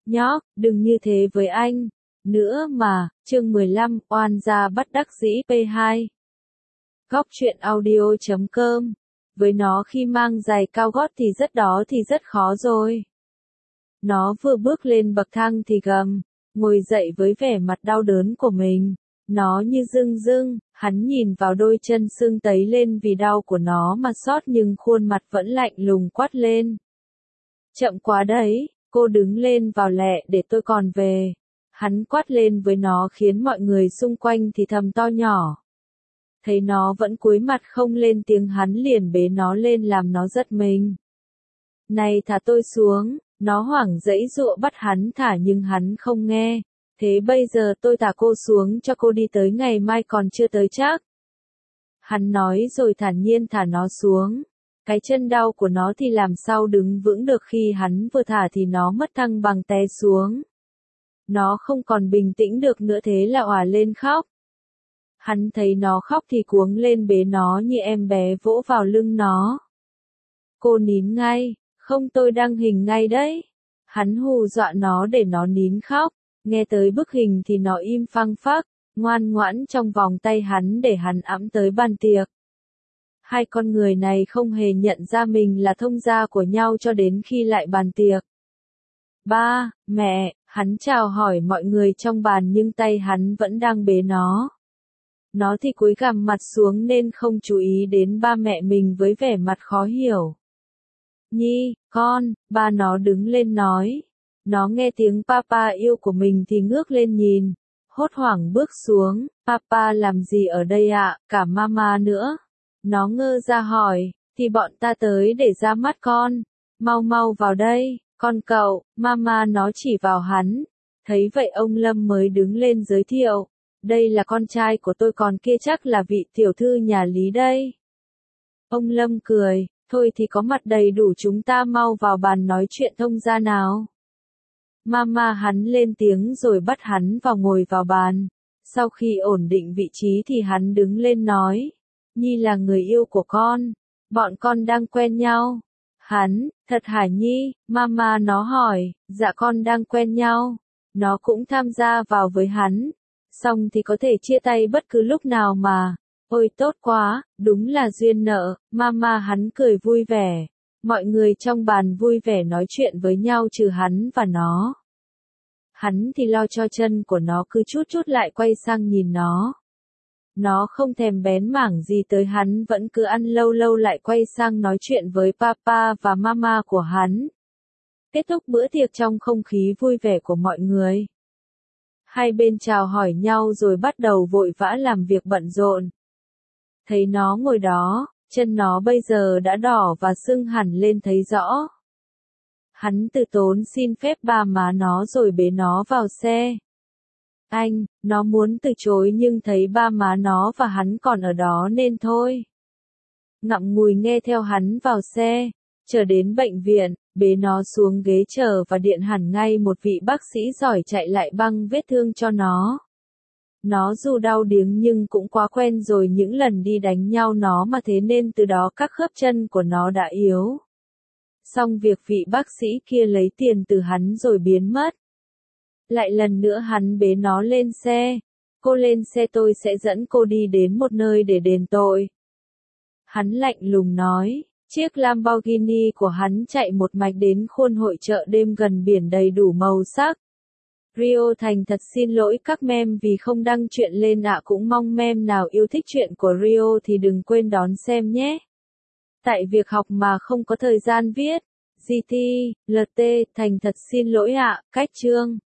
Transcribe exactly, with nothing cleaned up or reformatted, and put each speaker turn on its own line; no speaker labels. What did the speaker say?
Nhóc, đừng như thế với anh. Nữa mà, chương mười lăm, oan gia bất đắc dĩ P hai. Góc truyện audio chấm com. Với nó khi mang giày cao gót thì rất đó thì rất khó rồi. Nó vừa bước lên bậc thang thì gầm, ngồi dậy với vẻ mặt đau đớn của mình. Nó như rưng rưng, hắn nhìn vào đôi chân sưng tấy lên vì đau của nó mà xót nhưng khuôn mặt vẫn lạnh lùng quát lên. Chậm quá đấy, cô đứng lên vào lẹ để tôi còn về. Hắn quát lên với nó khiến mọi người xung quanh thì thầm to nhỏ. Thấy nó vẫn cúi mặt không lên tiếng hắn liền bế nó lên làm nó giật mình. Này thả tôi xuống, nó hoảng giãy giụa bắt hắn thả nhưng hắn không nghe. Thế bây giờ tôi thả cô xuống cho cô đi tới ngày mai còn chưa tới chắc. Hắn nói rồi thản nhiên thả nó xuống. Cái chân đau của nó thì làm sao đứng vững được khi hắn vừa thả thì nó mất thăng bằng té xuống. Nó không còn bình tĩnh được nữa thế là òa lên khóc. Hắn thấy nó khóc thì cuống lên bế nó như em bé vỗ vào lưng nó. Cô nín ngay, không tôi đăng hình ngay đấy. Hắn hù dọa nó để nó nín khóc, nghe tới bức hình thì nó im phăng phắc, ngoan ngoãn trong vòng tay hắn để hắn ẵm tới bàn tiệc. Hai con người này không hề nhận ra mình là thông gia của nhau cho đến khi lại bàn tiệc. Ba, mẹ, hắn chào hỏi mọi người trong bàn nhưng tay hắn vẫn đang bế nó. Nó thì cúi gằm mặt xuống nên không chú ý đến ba mẹ mình với vẻ mặt khó hiểu. Nhi, con, ba nó đứng lên nói. Nó nghe tiếng papa yêu của mình thì ngước lên nhìn, hốt hoảng bước xuống. Papa làm gì ở đây ạ, cả mama nữa. Nó ngơ ra hỏi, thì bọn ta tới để ra mắt con. Mau mau vào đây, con cậu, mama nó chỉ vào hắn. Thấy vậy ông Lâm mới đứng lên giới thiệu. Đây là con trai của tôi còn kia chắc là vị tiểu thư nhà Lý đây. Ông Lâm cười, thôi thì có mặt đầy đủ chúng ta mau vào bàn nói chuyện thông gia nào. Mama hắn lên tiếng rồi bắt hắn vào ngồi vào bàn. Sau khi ổn định vị trí thì hắn đứng lên nói. Nhi là người yêu của con. Bọn con đang quen nhau. Hắn, thật hả Nhi? Mama nó hỏi, dạ con đang quen nhau. Nó cũng tham gia vào với hắn. Xong thì có thể chia tay bất cứ lúc nào mà. Ôi tốt quá, đúng là duyên nợ. Mama hắn cười vui vẻ. Mọi người trong bàn vui vẻ nói chuyện với nhau trừ hắn và nó. Hắn thì lo cho chân của nó cứ chút chút lại quay sang nhìn nó. Nó không thèm bén mảng gì tới hắn vẫn cứ ăn lâu lâu lại quay sang nói chuyện với papa và mama của hắn. Kết thúc bữa tiệc trong không khí vui vẻ của mọi người. Hai bên chào hỏi nhau rồi bắt đầu vội vã làm việc bận rộn. Thấy nó ngồi đó, chân nó bây giờ đã đỏ và sưng hẳn lên thấy rõ. Hắn từ tốn xin phép ba má nó rồi bế nó vào xe. Anh, nó muốn từ chối nhưng thấy ba má nó và hắn còn ở đó nên thôi. Ngậm ngùi nghe theo hắn vào xe, chờ đến bệnh viện, bế nó xuống ghế chờ và điện hẳn ngay một vị bác sĩ giỏi chạy lại băng vết thương cho nó. Nó dù đau điếng nhưng cũng quá quen rồi những lần đi đánh nhau nó mà thế nên từ đó các khớp chân của nó đã yếu. Xong việc vị bác sĩ kia lấy tiền từ hắn rồi biến mất. Lại lần nữa hắn bế nó lên xe. Cô lên xe tôi sẽ dẫn cô đi đến một nơi để đền tội. Hắn lạnh lùng nói. Chiếc Lamborghini của hắn chạy một mạch đến khuôn hội chợ đêm gần biển đầy đủ màu sắc. Rio thành thật xin lỗi các mem vì không đăng chuyện lên ạ, cũng mong mem nào yêu thích chuyện của Rio thì đừng quên đón xem nhé. Tại việc học mà không có thời gian viết. giê tê, lờ tê, thành thật xin lỗi ạ, cách chương.